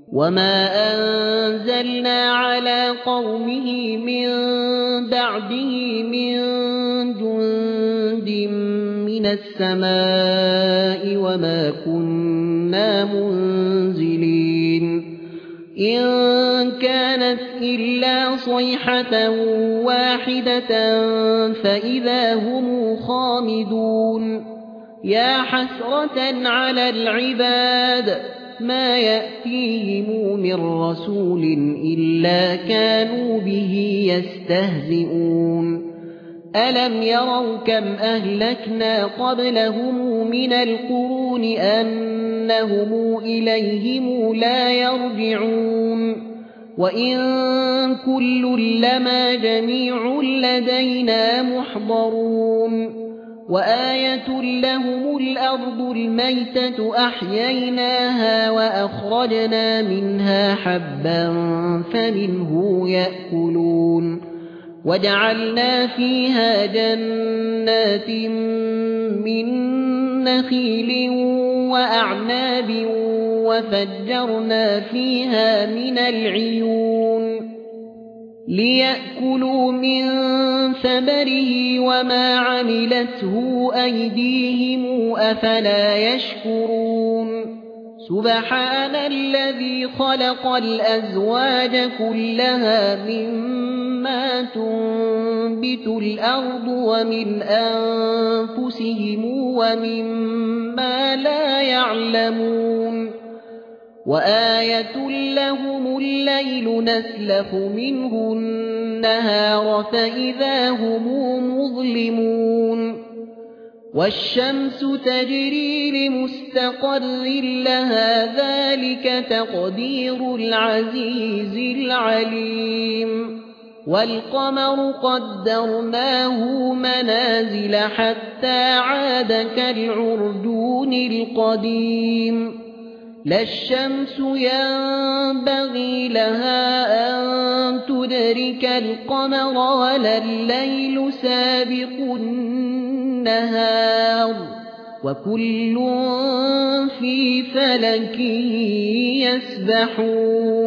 وما أنزلنا على قومه من بعده من جند من السماء وما كنا منزلين إن كانت إلا صيحة واحدة فإذا هم خامدون يا حسرة على العباد ما يأتيهم من رسول إلا كانوا به يستهزئون ألم يروا كم أهلكنا قبلهم من القرون أنهم إليهم لا يرجعون وإن كل لما جميع لدينا محضرون وآية لهم الأرض الميتة أحييناها وأخرجنا منها حبا فمنه يأكلون وجعلنا فيها جنات من نخيل وأعناب وفجرنا فيها من العيون ليأكلوا من ثمره وما عملته أيديهم أفلا يشكرون سبحان الذي خلق الأزواج كلها مما تنبت الأرض ومن أنفسهم ومما لا يعلمون وآية لهم الليل نسلخ منه النهار فإذا هم مظلمون والشمس تجري لمستقر لها ذلك تقدير العزيز العليم والقمر قدرناه منازل حتى عاد كالعرجون القديم لا الشمس ينبغي لها أن تدرك القمر ولا الليل سابق النهار وكل في فلك يسبحون